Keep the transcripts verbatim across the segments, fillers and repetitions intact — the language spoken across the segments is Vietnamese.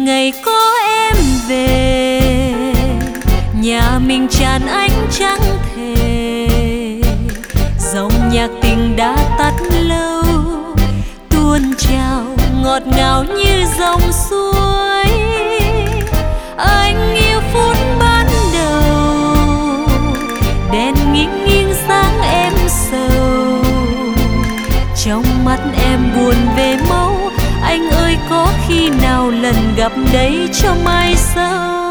ngày có em về, nhà mình tràn ánh trắng thề. Dòng nhạc tình đã tắt lâu, tuôn trào ngọt ngào như dòng suối. Anh yêu phút ban đầu, đèn nghiêng nghiêng sáng em sầu. Trong mắt em buồn về máu, anh ơi có khi nào lần gặp đấy cho mai sau.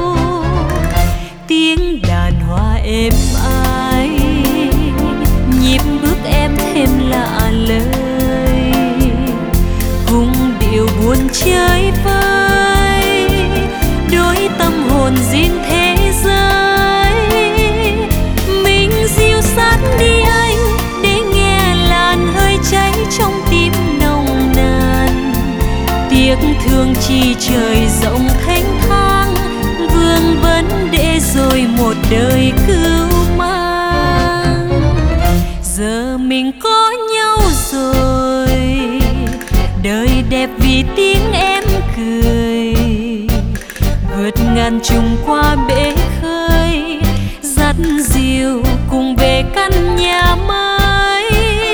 Tiếng đàn hoa êm ái, nhịp bước em thêm lạ lời. Cung điệu buồn chơi vơi, đôi tâm hồn riêng thế giới. Mình dịu sát đi anh, để nghe làn hơi cháy trong tim nồng nàn. Tiếc thương chi trời rộng thênh thang, vương vấn để rồi một đời cứu mang. Giờ mình có nhau rồi, đời đẹp vì tiếng em cười. Vượt ngàn trùng qua bể khơi, dắt dìu cùng về căn nhà mới.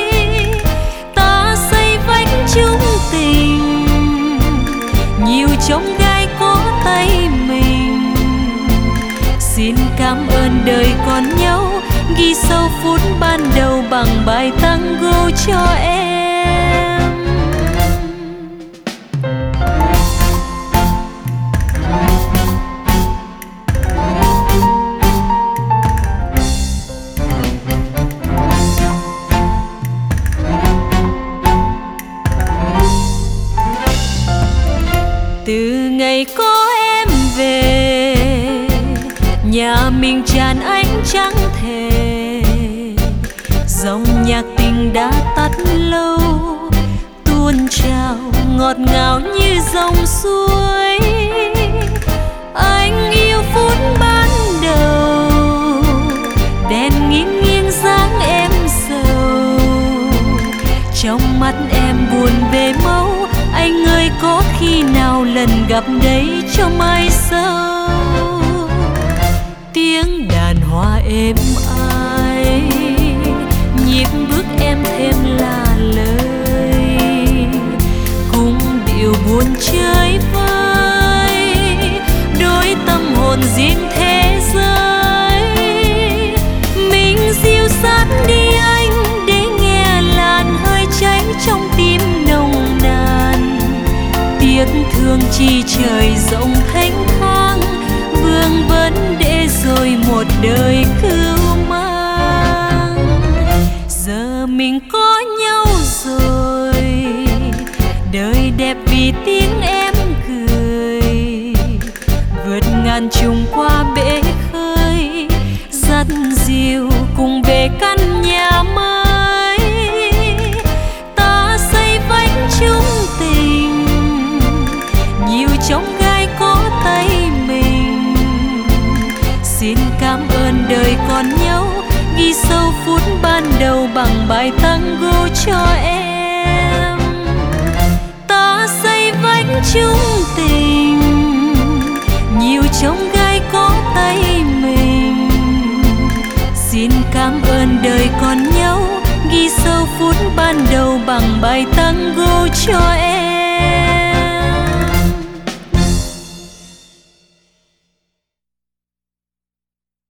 Ta xây vách chung tình, nhiều chông gai có tay mình. Xin cảm ơn đời còn nhau, ghi sâu phút ban đầu bằng bài tango cho em. Từ ngày có em về, nhà mình tràn ánh trắng thề. Dòng nhạc tình đã tắt lâu, tuôn trào ngọt ngào như dòng suối. Anh yêu phút ban đầu, đèn nghiêng nghiêng dáng em sầu. Trong mắt em buồn về máu, anh ơi có khi nào lần gặp đấy cho mai sau. Tiếng đàn hoa êm ái, nhịp bước em thêm lạ lời. Cung điệu buồn chơi vơi, đôi tâm hồn riêng thế giới. Mình dịu sát đi anh, để nghe làn hơi cháy trong tim nồng nàn. Tiếc thương chi trời rộng thênh thang, vương vấn để rồi một đời cứu mang. Giờ mình có nhau rồi, đời đẹp vì tiếng em cười. Vượt ngàn trùng qua bể khơi, dắt dìu cùng về căn nhà mới. Ta xây vách chung tình, nhiều chông gai có tay mình. Xin cảm ơn đời còn nhau, ghi sâu phút ban đầu bằng bài tango cho em. Ta xây vách chung tình, nhiều chông gai có tay mình. Xin cảm ơn đời còn nhau, ghi sâu phút ban đầu bằng bài tango cho em.